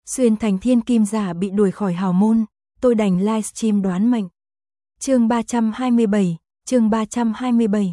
Xuyên thành thiên kim giả bị đuổi khỏi hào môn, tôi đành livestream đoán mệnh. Chương 327.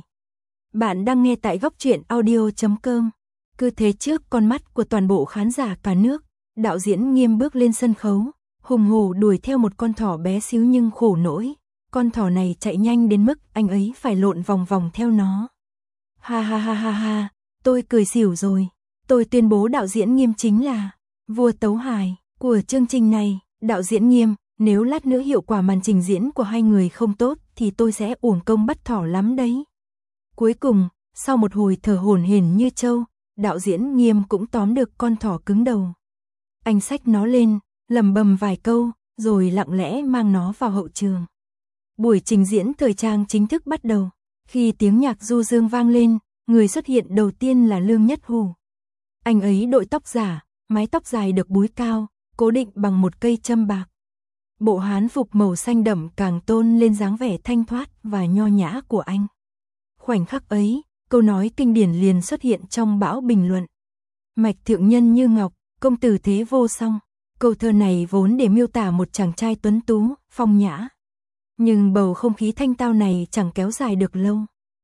Bạn đang nghe tại góc truyện audio.com. Cứ thế trước con mắt của toàn bộ khán giả cả nước, đạo diễn Nghiêm bước lên sân khấu, hùng hổ đuổi theo một con thỏ bé xíu nhưng khổ nỗi. Con thỏ này chạy nhanh đến mức anh ấy phải lộn vòng vòng theo nó. Ha ha ha ha ha, tôi cười xỉu rồi. Tôi tuyên bố đạo diễn Nghiêm chính là vua tấu hài của chương trình này. Đạo diễn Nghiêm, nếu lát nữa hiệu quả màn trình diễn của hai người không tốt thì tôi sẽ uổng công bắt thỏ lắm đấy. Cuối cùng, sau một hồi thở hổn hển như trâu, đạo diễn Nghiêm cũng tóm được con thỏ cứng đầu. Anh xách nó lên, lẩm bẩm vài câu, rồi lặng lẽ mang nó vào hậu trường. Buổi trình diễn thời trang chính thức bắt đầu. Khi tiếng nhạc du dương vang lên, người xuất hiện đầu tiên là Lương Nhất Hủ. Anh ấy đội tóc giả, mái tóc dài được búi cao, cố định bằng một cây châm bạc. Bộ hán phục màu xanh đậm càng tôn lên dáng vẻ thanh thoát và nho nhã của anh. Khoảnh khắc ấy, câu nói kinh điển liền xuất hiện trong bão bình luận. Mạch thượng nhân như ngọc, công tử thế vô song. Câu thơ này vốn để miêu tả một chàng trai tuấn tú, phong nhã. Nhưng bầu không khí thanh tao này chẳng kéo dài được lâu.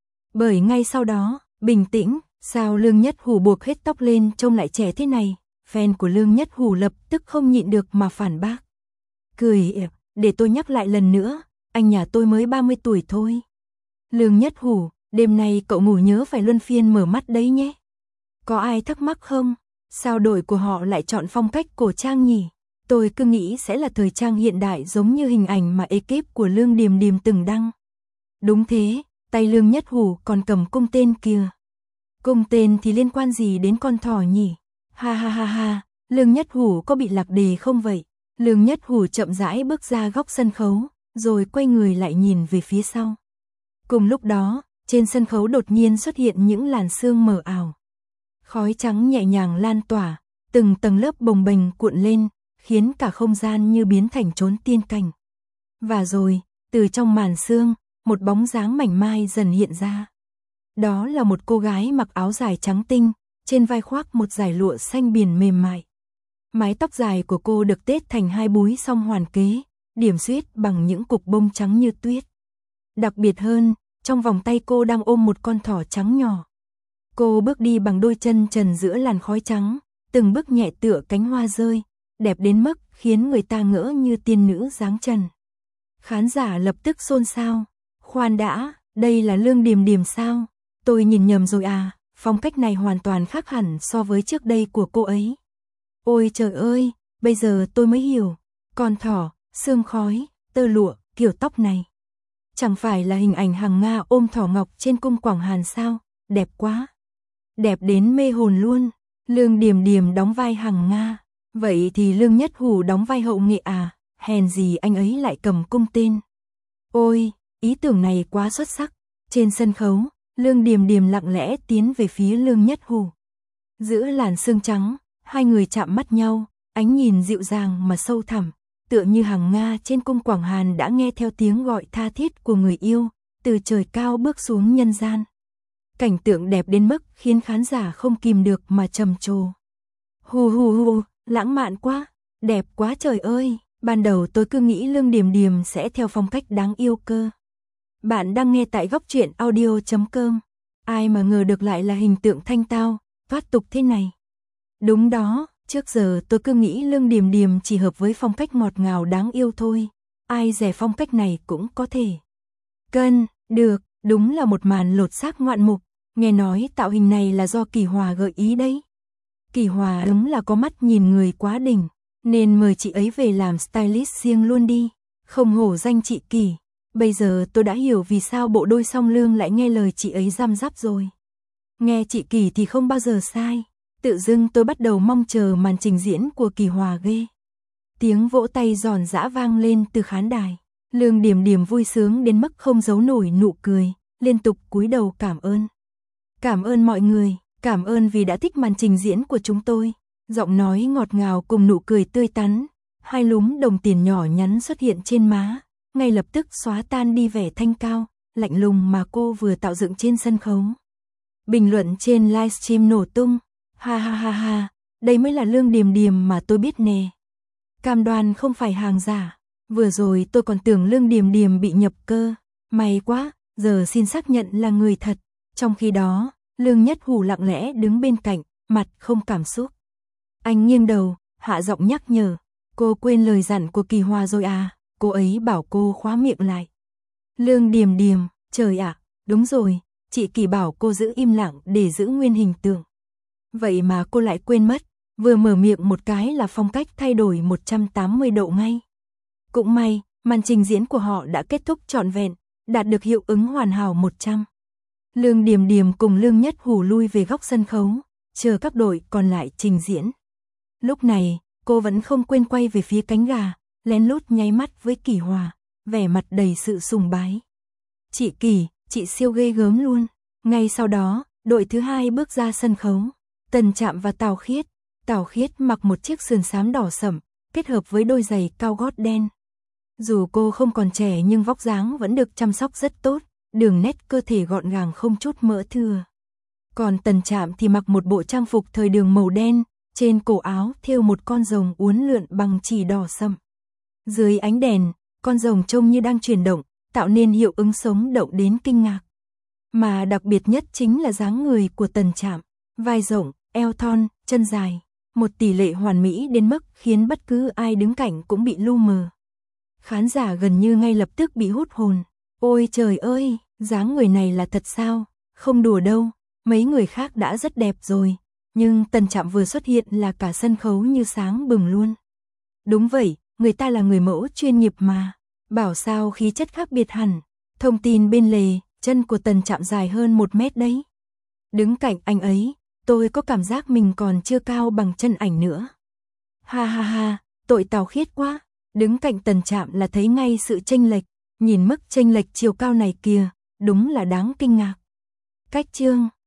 Bởi ngay sau đó, bình tĩnh, sao Lương Nhất Hủ buộc hết tóc lên trông lại trẻ thế này? Fan của Lương Nhất Hủ lập tức không nhịn được mà phản bác. Cười, để tôi nhắc lại lần nữa, anh nhà tôi mới 30 tuổi thôi. Lương Nhất Hủ, đêm nay cậu ngủ nhớ phải luân phiên mở mắt đấy nhé. Có ai thắc mắc không? Sao đội của họ lại chọn phong cách cổ trang nhỉ? Tôi cứ nghĩ sẽ là thời trang hiện đại giống như hình ảnh mà ekip của Lương Điềm Điềm từng đăng. Đúng thế, tay Lương Nhất Hủ còn cầm cung tên kìa. Cung tên thì liên quan gì đến con thỏ nhỉ? Ha ha ha ha, Lương Nhất Hủ có bị lạc đề không vậy? Lương Nhất Hủ chậm rãi bước ra góc sân khấu, rồi quay người lại nhìn về phía sau. Cùng lúc đó, trên sân khấu đột nhiên xuất hiện những làn sương mờ ảo. Khói trắng nhẹ nhàng lan tỏa, từng tầng lớp bồng bềnh cuộn lên, khiến cả không gian như biến thành chốn tiên cảnh. Và rồi, từ trong màn sương, một bóng dáng mảnh mai dần hiện ra. Đó là một cô gái mặc áo dài trắng tinh, trên vai khoác một dải lụa xanh biển mềm mại. Mái tóc dài của cô được tết thành hai búi song hoàn kế, điểm xuyết bằng những cục bông trắng như tuyết. Đặc biệt hơn, trong vòng tay cô đang ôm một con thỏ trắng nhỏ. Cô bước đi bằng đôi chân trần giữa làn khói trắng, từng bước nhẹ tựa cánh hoa rơi, đẹp đến mức khiến người ta ngỡ như tiên nữ dáng trần. Khán giả lập tức xôn xao. Khoan đã, đây là Lương Điềm Điềm sao? Tôi nhìn nhầm rồi à, phong cách này hoàn toàn khác hẳn so với trước đây của cô ấy. Ôi trời ơi, bây giờ tôi mới hiểu. Con thỏ, sương khói, tơ lụa, kiểu tóc này. Chẳng phải là hình ảnh Hằng Nga ôm thỏ ngọc trên cung Quảng Hàn sao? Đẹp quá. Đẹp đến mê hồn luôn. Lương Điềm Điềm đóng vai Hằng Nga. Vậy thì Lương Nhất Hủ đóng vai hậu nghệ à? Hèn gì anh ấy lại cầm cung tên. Ôi, ý tưởng này quá xuất sắc. Trên sân khấu, Lương Điềm Điềm lặng lẽ tiến về phía Lương Nhất Hủ. Giữa làn sương trắng, hai người chạm mắt nhau, ánh nhìn dịu dàng mà sâu thẳm, tựa như Hằng Nga trên cung Quảng Hàn đã nghe theo tiếng gọi tha thiết của người yêu, từ trời cao bước xuống nhân gian. Cảnh tượng đẹp đến mức khiến khán giả không kìm được mà trầm trồ. Hù hù hù, lãng mạn quá, đẹp quá trời ơi, ban đầu tôi cứ nghĩ Lương Điềm Điềm sẽ theo phong cách đáng yêu cơ. Bạn đang nghe tại góc truyện audio.com. Ai mà ngờ được lại là hình tượng thanh tao, thoát tục thế này. Đúng đó, trước giờ tôi cứ nghĩ Lương Điềm Điềm chỉ hợp với phong cách ngọt ngào đáng yêu thôi. Ai dè phong cách này cũng có thể. Được, đúng là một màn lột xác ngoạn mục. Nghe nói tạo hình này là do Kỳ Hòa gợi ý đấy. Kỳ Hòa đúng là có mắt nhìn người quá đỉnh, nên mời chị ấy về làm stylist riêng luôn đi. Không hổ danh chị Kỳ. Bây giờ tôi đã hiểu vì sao bộ đôi song lương lại nghe lời chị ấy răm rắp rồi. Nghe chị Kỳ thì không bao giờ sai. Tự dưng tôi bắt đầu mong chờ màn trình diễn của Kỳ Hòa ghê. Tiếng vỗ tay giòn giã vang lên từ khán đài. Lương Điềm Điềm vui sướng đến mức không giấu nổi nụ cười, liên tục cúi đầu cảm ơn. Cảm ơn mọi người, cảm ơn vì đã thích màn trình diễn của chúng tôi. Giọng nói ngọt ngào cùng nụ cười tươi tắn, hai lúm đồng tiền nhỏ nhắn xuất hiện trên má, ngay lập tức xóa tan đi vẻ thanh cao, lạnh lùng mà cô vừa tạo dựng trên sân khấu. Bình luận trên livestream nổ tung. Ha ha ha ha, đây mới là Lương Điềm Điềm mà tôi biết nè. cam đoan không phải hàng giả. Vừa rồi tôi còn tưởng Lương Điềm Điềm bị nhập cơ. May quá, giờ xin xác nhận là người thật. Trong khi đó, Lương Nhất Hủ lặng lẽ đứng bên cạnh, mặt không cảm xúc. Anh nghiêng đầu, hạ giọng nhắc nhở. Cô quên lời dặn của Kỳ Hoa rồi à, cô ấy bảo cô khóa miệng lại. Lương Điềm Điềm, trời ạ, đúng rồi, chị Kỳ bảo cô giữ im lặng để giữ nguyên hình tượng. Vậy mà cô lại quên mất, vừa mở miệng một cái là phong cách thay đổi 180 độ ngay. Cũng may, màn trình diễn của họ đã kết thúc trọn vẹn, đạt được hiệu ứng hoàn hảo 100. Lương Điềm Điềm cùng Lương Nhất Hủ lui về góc sân khấu, chờ các đội còn lại trình diễn. Lúc này, cô vẫn không quên quay về phía cánh gà, lén lút nháy mắt với Kỳ Hòa, vẻ mặt đầy sự sùng bái. Chị Kỳ, chị siêu ghê gớm luôn. Ngay sau đó, đội thứ hai bước ra sân khấu. Tần Trạm và Tào Khiết. Tào Khiết mặc một chiếc sườn xám đỏ sẫm, kết hợp với đôi giày cao gót đen. Dù cô không còn trẻ nhưng vóc dáng vẫn được chăm sóc rất tốt, đường nét cơ thể gọn gàng không chút mỡ thừa. Còn Tần Trạm thì mặc một bộ trang phục thời đường màu đen, trên cổ áo thêu một con rồng uốn lượn bằng chỉ đỏ sẫm. Dưới ánh đèn, con rồng trông như đang chuyển động, tạo nên hiệu ứng sống động đến kinh ngạc. Mà đặc biệt nhất chính là dáng người của Tần Trạm, vai rộng, eo thon, chân dài, một tỷ lệ hoàn mỹ đến mức khiến bất cứ ai đứng cạnh cũng bị lu mờ. Khán giả gần như ngay lập tức bị hút hồn. Ôi trời ơi, dáng người này là thật sao? Không đùa đâu, mấy người khác đã rất đẹp rồi, nhưng Tần Trạm vừa xuất hiện là cả sân khấu như sáng bừng luôn. Đúng vậy, người ta là người mẫu chuyên nghiệp mà. Bảo sao khí chất khác biệt hẳn. Thông tin bên lề, chân của Tần Trạm dài hơn 1 mét đấy. Đứng cạnh anh ấy, tôi có cảm giác mình còn chưa cao bằng chân ảnh nữa. Ha ha ha, tội Tào Khiết quá. Đứng cạnh Tần Trạm là thấy ngay sự chênh lệch. Nhìn mức chênh lệch chiều cao này kìa, đúng là đáng kinh ngạc. Cách chương